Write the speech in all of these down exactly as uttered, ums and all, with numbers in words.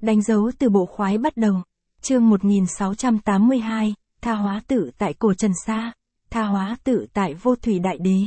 Đánh dấu từ bộ khoái bắt đầu. Chương một nghìn sáu trăm tám mươi hai, tha hóa tự tại cổ Trần Sa, tha hóa tự tại vô thủy đại đế.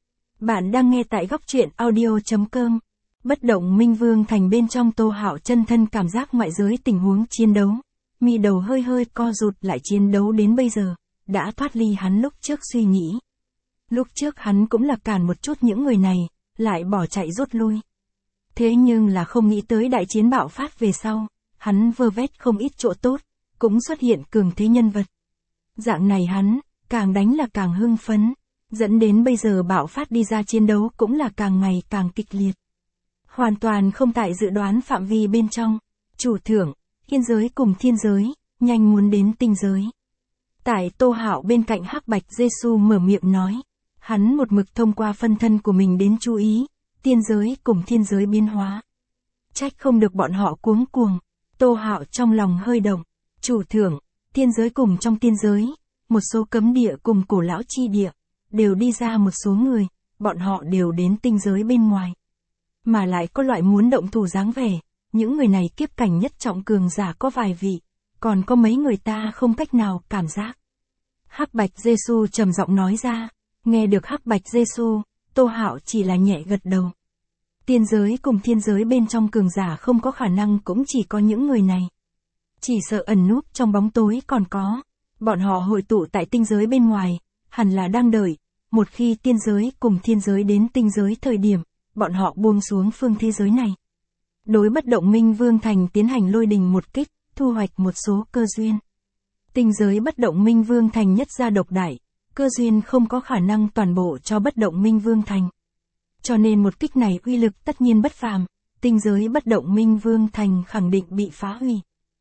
Bạn đang nghe tại góc truyện audio chấm com. Bất động minh vương thành bên trong Tô Hạo chân thân cảm giác ngoại giới tình huống chiến đấu. Mi đầu hơi hơi co rụt lại, chiến đấu đến bây giờ, đã thoát ly hắn lúc trước suy nghĩ. Lúc trước hắn cũng là cản một chút những người này, lại bỏ chạy rút lui. Thế nhưng là không nghĩ tới đại chiến bạo phát về sau, hắn vơ vét không ít chỗ tốt, cũng xuất hiện cường thế nhân vật. Dạng này hắn, càng đánh là càng hưng phấn, dẫn đến bây giờ bạo phát đi ra chiến đấu cũng là càng ngày càng kịch liệt. Hoàn toàn không tại dự đoán phạm vi bên trong, chủ thưởng, thiên giới cùng thiên giới, nhanh muốn đến tinh giới. Tại Tô Hạo bên cạnh Hắc Bạch Giê-xu mở miệng nói, hắn một mực thông qua phân thân của mình đến chú ý, tiên giới cùng thiên giới biến hóa. Trách không được bọn họ cuống cuồng, Tô Hạo trong lòng hơi động, chủ thưởng, thiên giới cùng trong tiên giới, một số cấm địa cùng cổ lão chi địa, đều đi ra một số người, bọn họ đều đến tinh giới bên ngoài. Mà lại có loại muốn động thủ dáng vẻ, những người này kiếp cảnh nhất trọng cường giả có vài vị, còn có mấy người ta không cách nào cảm giác. Hắc Bạch Giê-xu trầm giọng nói ra, nghe được Hắc Bạch Giê-xu, Tô Hạo chỉ là nhẹ gật đầu. Tiên giới cùng thiên giới bên trong cường giả không có khả năng cũng chỉ có những người này. Chỉ sợ ẩn núp trong bóng tối còn có, bọn họ hội tụ tại tinh giới bên ngoài, hẳn là đang đợi, một khi tiên giới cùng thiên giới đến tinh giới thời điểm, bọn họ buông xuống phương thế giới này. Đối bất động minh vương thành tiến hành lôi đình một kích, thu hoạch một số cơ duyên. Tinh giới bất động minh vương thành nhất gia độc đại, cơ duyên không có khả năng toàn bộ cho bất động minh vương thành. Cho nên một kích này uy lực tất nhiên bất phàm, tinh giới bất động minh vương thành khẳng định bị phá hủy.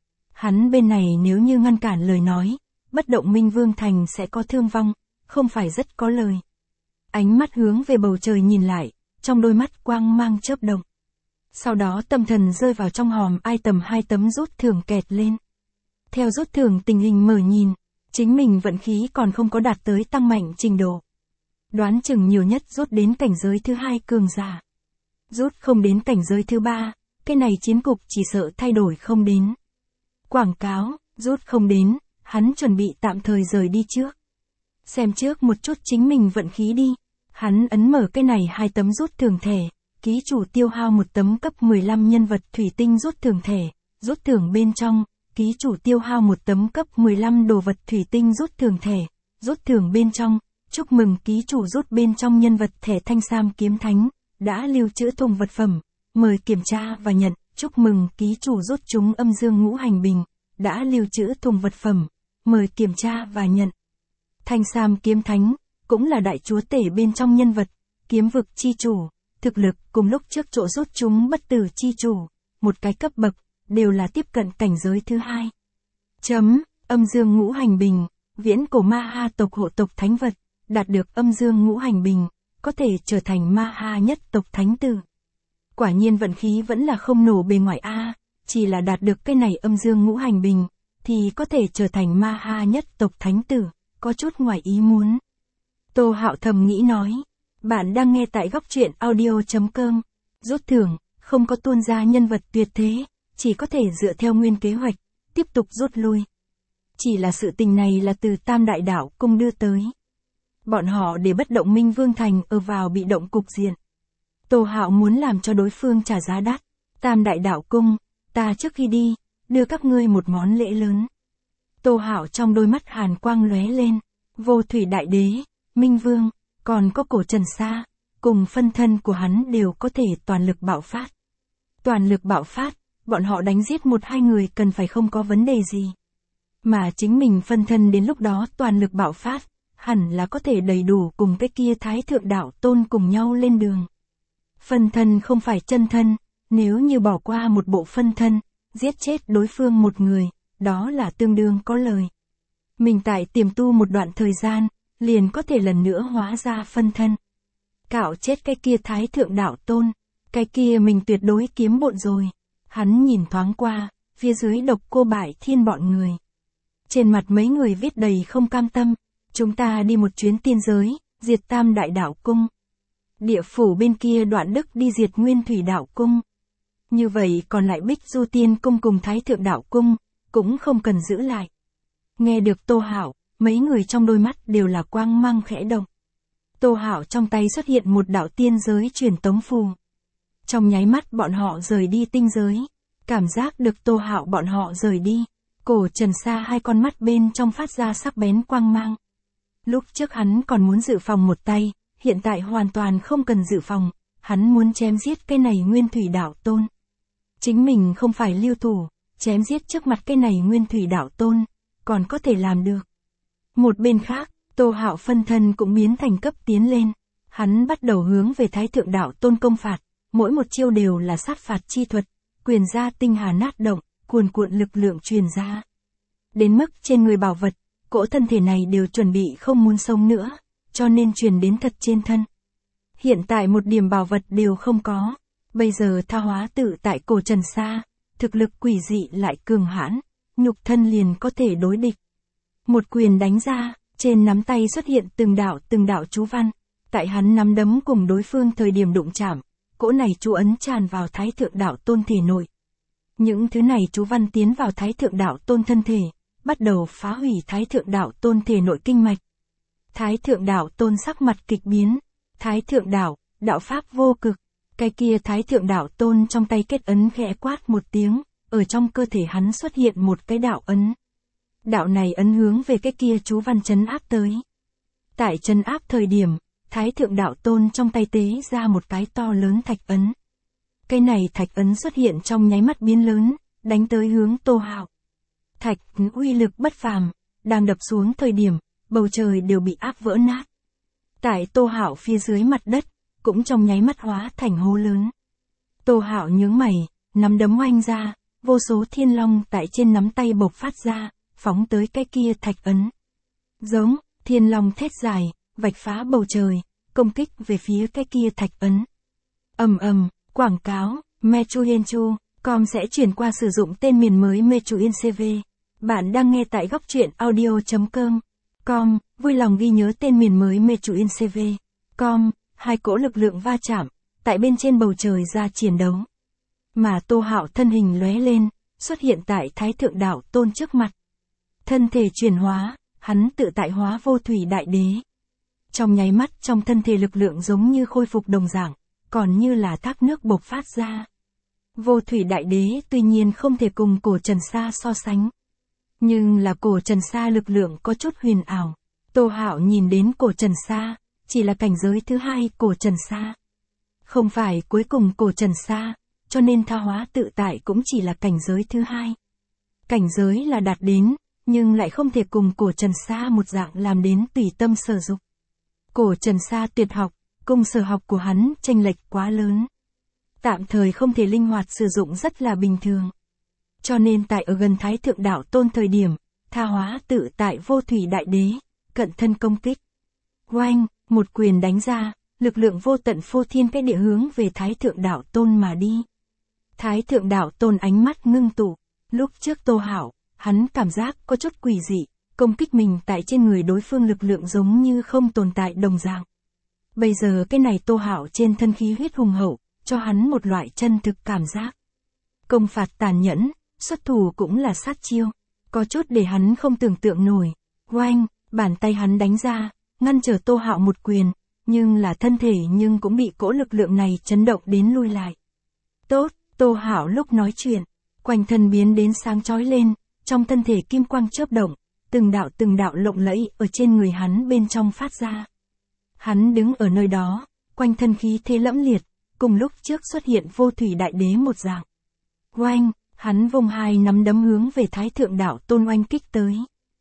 Hắn bên này nếu như ngăn cản lời nói, bất động minh vương thành sẽ có thương vong, không phải rất có lời. Ánh mắt hướng về bầu trời nhìn lại, trong đôi mắt quang mang chớp động. Sau đó tâm thần rơi vào trong hòm ai tầm hai tấm rút thưởng kẹt lên. Theo rút thưởng tình hình mở nhìn, chính mình vận khí còn không có đạt tới tăng mạnh trình độ. Đoán chừng nhiều nhất rút đến cảnh giới thứ hai cường giả. Rút không đến cảnh giới thứ ba, cái này chiến cục chỉ sợ thay đổi không đến. Quảng cáo, rút không đến, hắn chuẩn bị tạm thời rời đi trước. Xem trước một chút chính mình vận khí đi. Hắn ấn mở cái này hai tấm rút thưởng thẻ, ký chủ tiêu hao một tấm cấp mười lăm nhân vật thủy tinh rút thưởng thẻ, rút thưởng bên trong, ký chủ tiêu hao một tấm cấp mười lăm đồ vật thủy tinh rút thưởng thẻ, rút thưởng bên trong, chúc mừng ký chủ rút bên trong nhân vật thẻ Thanh Sam Kiếm Thánh, đã lưu trữ thùng vật phẩm, mời kiểm tra và nhận, chúc mừng ký chủ rút chúng âm dương ngũ hành bình, đã lưu trữ thùng vật phẩm, mời kiểm tra và nhận. Thanh Sam Kiếm Thánh, cũng là đại chúa tể bên trong nhân vật, kiếm vực chi chủ, thực lực cùng lúc trước chỗ rút chúng bất tử chi chủ, một cái cấp bậc, đều là tiếp cận cảnh giới thứ hai. Chấm, âm dương ngũ hành bình, viễn cổ ma ha tộc hộ tộc thánh vật, đạt được âm dương ngũ hành bình, có thể trở thành ma ha nhất tộc thánh tử. Quả nhiên vận khí vẫn là không nổ bề ngoài a, chỉ là đạt được cái này âm dương ngũ hành bình, thì có thể trở thành ma ha nhất tộc thánh tử, có chút ngoài ý muốn. Tô Hạo thầm nghĩ nói, bạn đang nghe tại góc truyện audio chấm com. Rút thưởng, không có tuôn ra nhân vật tuyệt thế, chỉ có thể dựa theo nguyên kế hoạch, tiếp tục rút lui. Chỉ là sự tình này là từ Tam Đại Đạo Cung đưa tới. Bọn họ để bất động minh vương thành ở vào bị động cục diện. Tô Hạo muốn làm cho đối phương trả giá đắt. Tam Đại Đạo Cung, ta trước khi đi, đưa các ngươi một món lễ lớn. Tô Hạo trong đôi mắt hàn quang lóe lên, vô thủy đại đế, minh vương, còn có cổ Trần Sa, cùng phân thân của hắn đều có thể toàn lực bạo phát. Toàn lực bạo phát, bọn họ đánh giết một hai người cần phải không có vấn đề gì. Mà chính mình phân thân đến lúc đó toàn lực bạo phát, hẳn là có thể đầy đủ cùng cái kia Thái Thượng Đạo Tôn cùng nhau lên đường. Phân thân không phải chân thân, nếu như bỏ qua một bộ phân thân, giết chết đối phương một người, đó là tương đương có lời. Mình tại tiềm tu một đoạn thời gian, liền có thể lần nữa hóa ra phân thân. Cạo chết cái kia Thái Thượng Đạo Tôn, cái kia mình tuyệt đối kiếm bộn rồi. Hắn nhìn thoáng qua, phía dưới Độc Cô Bại Thiên bọn người. Trên mặt mấy người viết đầy không cam tâm, chúng ta đi một chuyến tiên giới, diệt Tam Đại Đạo Cung. Địa phủ bên kia Đoạn Đức đi diệt Nguyên Thủy Đạo Cung. Như vậy còn lại Bích Du Tiên Cung cùng Thái Thượng Đạo Cung, cũng không cần giữ lại. Nghe được Tô Hạo, mấy người trong đôi mắt đều là quang mang khẽ động. Tô Hạo trong tay xuất hiện một đạo tiên giới truyền tống phù. Trong nháy mắt bọn họ rời đi tinh giới. Cảm giác được Tô Hạo bọn họ rời đi. Cổ Trần Sa hai con mắt bên trong phát ra sắc bén quang mang. Lúc trước hắn còn muốn dự phòng một tay, hiện tại hoàn toàn không cần dự phòng, hắn muốn chém giết cái này Nguyên Thủy Đạo Tôn. Chính mình không phải lưu thủ, chém giết trước mặt cái này Nguyên Thủy Đạo Tôn, còn có thể làm được. Một bên khác, Tô Hạo phân thân cũng biến thành cấp tiến lên, hắn bắt đầu hướng về Thái Thượng Đạo Tôn công phạt, mỗi một chiêu đều là sát phạt chi thuật, quyền ra tinh hà nát động, cuồn cuộn lực lượng truyền ra. Đến mức trên người bảo vật, cỗ thân thể này đều chuẩn bị không muốn sống nữa, cho nên truyền đến thật trên thân. Hiện tại một điểm bảo vật đều không có, bây giờ tha hóa tự tại cổ Trần Sa, thực lực quỷ dị lại cường hãn, nhục thân liền có thể đối địch. Một quyền đánh ra, trên nắm tay xuất hiện từng đạo từng đạo chú văn, tại hắn nắm đấm cùng đối phương thời điểm đụng chạm, cỗ này chú ấn tràn vào Thái Thượng Đạo Tôn thể nội. Những thứ này chú văn tiến vào Thái Thượng Đạo Tôn thân thể, bắt đầu phá hủy Thái Thượng Đạo Tôn thể nội kinh mạch. Thái Thượng Đạo Tôn sắc mặt kịch biến, Thái Thượng Đạo, đạo pháp vô cực, cái kia Thái Thượng Đạo Tôn trong tay kết ấn khẽ quát một tiếng, ở trong cơ thể hắn xuất hiện một cái đạo ấn. Đạo này ấn hướng về cái kia chú văn trấn áp tới. Tại trấn áp thời điểm, Thái Thượng Đạo Tôn trong tay tế ra một cái to lớn thạch ấn. Cái này thạch ấn xuất hiện trong nháy mắt biến lớn, đánh tới hướng Tô Hạo. Thạch uy lực bất phàm, đang đập xuống thời điểm, bầu trời đều bị áp vỡ nát. Tại Tô Hạo phía dưới mặt đất, cũng trong nháy mắt hóa thành hố lớn. Tô Hạo nhướng mày, nắm đấm oanh ra, vô số thiên long tại trên nắm tay bộc phát ra, phóng tới cái kia thạch ấn. Giống, thiên long thét dài, vạch phá bầu trời, công kích về phía cái kia thạch ấn. Ầm ầm, quảng cáo, Mechuyenchu, com sẽ chuyển qua sử dụng tên miền mới Mechuyencv. Bạn đang nghe tại góc truyện audio chấm com, vui lòng ghi nhớ tên miền mới Mechuyencv. Com, hai cỗ lực lượng va chạm, tại bên trên bầu trời ra chiến đấu. Mà Tô Hạo thân hình lóe lên, xuất hiện tại Thái Thượng Đạo Tôn trước mặt. Thân thể chuyển hóa, hắn tự tại hóa vô thủy đại đế. Trong nháy mắt trong thân thể lực lượng giống như khôi phục đồng dạng, còn như là thác nước bộc phát ra. Vô thủy đại đế tuy nhiên không thể cùng cổ Trần Sa so sánh. Nhưng là cổ Trần Sa lực lượng có chút huyền ảo. Tô Hạo nhìn đến cổ Trần Sa, chỉ là cảnh giới thứ hai cổ Trần Sa. Không phải cuối cùng cổ Trần Sa, cho nên tha hóa tự tại cũng chỉ là cảnh giới thứ hai. Cảnh giới là đạt đến, nhưng lại không thể cùng cổ Trần Sa một dạng làm đến tùy tâm sở dục. Cổ Trần Sa tuyệt học, cùng sở học của hắn chênh lệch quá lớn. Tạm thời không thể linh hoạt sử dụng rất là bình thường. Cho nên tại ở gần Thái Thượng Đạo Tôn thời điểm, tha hóa tự tại vô thủy đại đế, cận thân công kích. Oanh, một quyền đánh ra, lực lượng vô tận phô thiên cái địa hướng về Thái Thượng Đạo Tôn mà đi. Thái Thượng Đạo Tôn ánh mắt ngưng tụ, lúc trước Tô Hạo, hắn cảm giác có chút quỷ dị, công kích mình tại trên người đối phương lực lượng giống như không tồn tại đồng dạng. Bây giờ cái này Tô Hạo trên thân khí huyết hùng hậu, cho hắn một loại chân thực cảm giác. Công phạt tàn nhẫn, xuất thủ cũng là sát chiêu, có chút để hắn không tưởng tượng nổi. Oanh, bàn tay hắn đánh ra, ngăn trở Tô Hạo một quyền, nhưng là thân thể nhưng cũng bị cỗ lực lượng này chấn động đến lui lại. Tốt, Tô Hạo lúc nói chuyện, quanh thân biến đến sáng chói lên, trong thân thể kim quang chớp động, từng đạo từng đạo lộng lẫy ở trên người hắn bên trong phát ra. Hắn đứng ở nơi đó, quanh thân khí thế lẫm liệt, cùng lúc trước xuất hiện vô thủy đại đế một dạng. Oanh, hắn vung hai nắm đấm hướng về Thái Thượng Đạo Tôn oanh kích tới.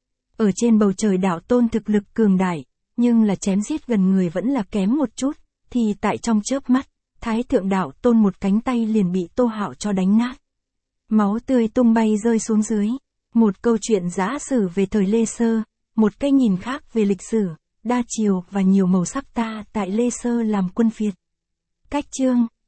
Ở trên bầu trời Đạo Tôn thực lực cường đại, nhưng là chém giết gần người vẫn là kém một chút, thì tại trong chớp mắt, Thái Thượng Đạo Tôn một cánh tay liền bị Tô Hạo cho đánh nát. Máu tươi tung bay rơi xuống dưới. Một câu chuyện giả sử về thời Lê Sơ, một cái nhìn khác về lịch sử, đa chiều và nhiều màu sắc ta tại Lê Sơ làm quân phiệt. Cách chương